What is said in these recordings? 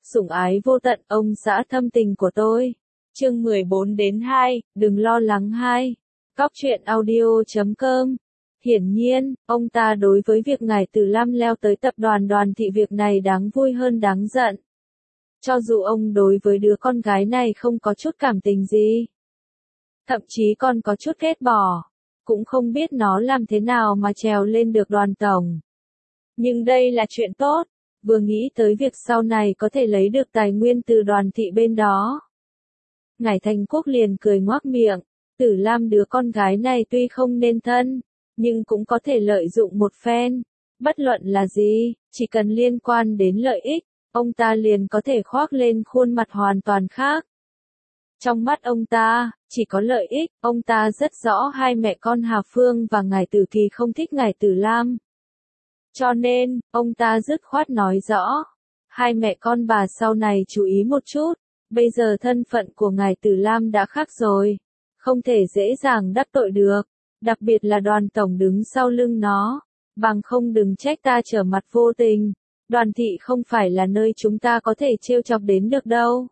Sủng ái vô tận ông xã thâm tình của tôi. Chương 14-2, đừng lo lắng 2. Cóc truyện audio.com. Hiển nhiên, ông ta đối với việc ngài Tử Lam leo tới tập đoàn Đoàn Thị việc này đáng vui hơn đáng giận. Cho dù ông đối với đứa con gái này không có chút cảm tình gì, thậm chí còn có chút ghét bỏ, cũng không biết nó làm thế nào mà trèo lên được Đoàn tổng. Nhưng đây là chuyện tốt, vừa nghĩ tới việc sau này có thể lấy được tài nguyên từ Đoàn Thị bên đó. Ngải Thành Quốc liền cười ngoác miệng, Tử Lam đứa con gái này tuy không nên thân, nhưng cũng có thể lợi dụng một phen. Bất luận là gì, chỉ cần liên quan đến lợi ích, ông ta liền có thể khoác lên khuôn mặt hoàn toàn khác. Trong mắt ông ta, chỉ có lợi ích, ông ta rất rõ hai mẹ con Hà Phương và Ngải Tử Kỳ không thích Ngải Tử Lam. Cho nên, ông ta dứt khoát nói rõ, hai mẹ con bà sau này chú ý một chút, bây giờ thân phận của Ngải Tử Lam đã khác rồi, không thể dễ dàng đắc tội được, đặc biệt là Đoàn tổng đứng sau lưng nó, bằng không đừng trách ta trở mặt vô tình, Đoàn Thị không phải là nơi chúng ta có thể trêu chọc đến được đâu.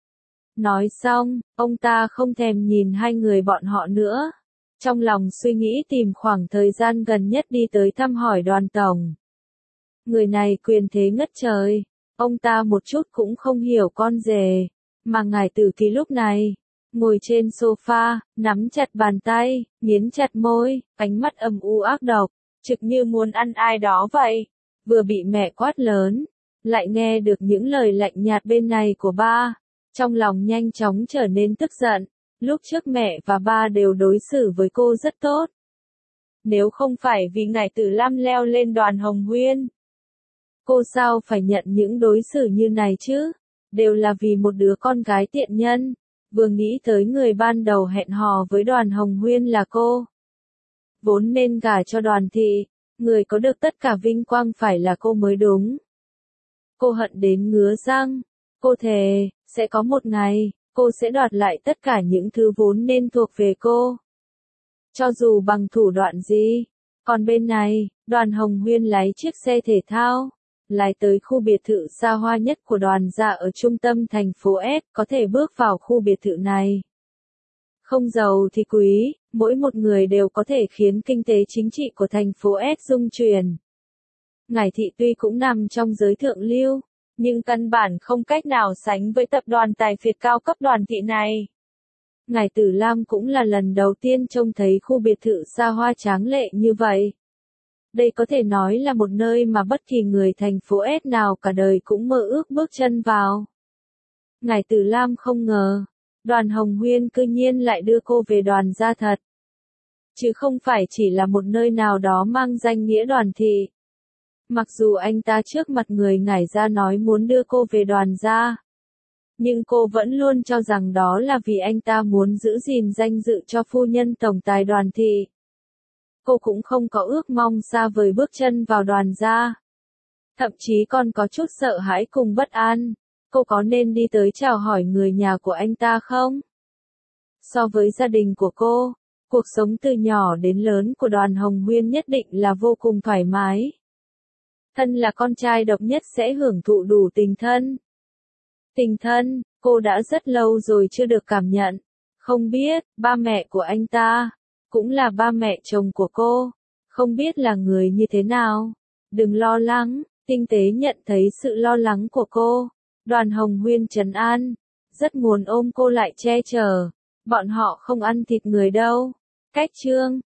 Nói xong, ông ta không thèm nhìn hai người bọn họ nữa. Trong lòng suy nghĩ tìm khoảng thời gian gần nhất đi tới thăm hỏi Đoàn tổng. Người này quyền thế ngất trời, ông ta một chút cũng không hiểu con rể, mà Ngải Tử Kỳ lúc này, ngồi trên sofa, nắm chặt bàn tay, nghiến chặt môi, ánh mắt âm u ác độc, trực như muốn ăn ai đó vậy. Vừa bị mẹ quát lớn, lại nghe được những lời lạnh nhạt bên này của ba, trong lòng nhanh chóng trở nên tức giận. Lúc trước mẹ và ba đều đối xử với cô rất tốt. Nếu không phải vì Ngải Tử Lam leo lên Đoàn Hồng Huyên, cô sao phải nhận những đối xử như này chứ? Đều là vì một đứa con gái tiện nhân. Vừa nghĩ tới người ban đầu hẹn hò với Đoàn Hồng Huyên là cô, vốn nên gả cho Đoàn Thị, người có được tất cả vinh quang phải là cô mới đúng. Cô hận đến ngứa răng, cô thề, sẽ có một ngày, cô sẽ đoạt lại tất cả những thứ vốn nên thuộc về cô. Cho dù bằng thủ đoạn gì. Còn bên này, Đoàn Hồng Huyên lái chiếc xe thể thao, lái tới khu biệt thự xa hoa nhất của Đoàn gia ở trung tâm thành phố S, có thể bước vào khu biệt thự này. Không giàu thì quý, mỗi một người đều có thể khiến kinh tế chính trị của thành phố S rung chuyển. Ngải Thị tuy cũng nằm trong giới thượng lưu, nhưng căn bản không cách nào sánh với tập đoàn tài phiệt cao cấp Đoàn Thị này. Ngải Tử Lam cũng là lần đầu tiên trông thấy khu biệt thự xa hoa tráng lệ như vậy. Đây có thể nói là một nơi mà bất kỳ người thành phố S nào cả đời cũng mơ ước bước chân vào. Ngải Tử Lam không ngờ, Đoàn Hồng Huyên cư nhiên lại đưa cô về Đoàn gia thật. Chứ không phải chỉ là một nơi nào đó mang danh nghĩa Đoàn Thị. Mặc dù anh ta trước mặt người Ngải gia nói muốn đưa cô về Đoàn gia, nhưng cô vẫn luôn cho rằng đó là vì anh ta muốn giữ gìn danh dự cho phu nhân tổng tài Đoàn Thị. Cô cũng không có ước mong xa vời bước chân vào Đoàn gia. Thậm chí còn có chút sợ hãi cùng bất an. Cô có nên đi tới chào hỏi người nhà của anh ta không? So với gia đình của cô, cuộc sống từ nhỏ đến lớn của Đoàn Hồng Huyên nhất định là vô cùng thoải mái. Thân là con trai độc nhất sẽ hưởng thụ đủ tình thân. Tình thân, cô đã rất lâu rồi chưa được cảm nhận. Không biết, ba mẹ của anh ta, cũng là ba mẹ chồng của cô, không biết là người như thế nào. Đừng lo lắng, tinh tế nhận thấy sự lo lắng của cô. Đoàn Hồng Huyên trấn an, rất muốn ôm cô lại che chở. Bọn họ không ăn thịt người đâu. Cách chương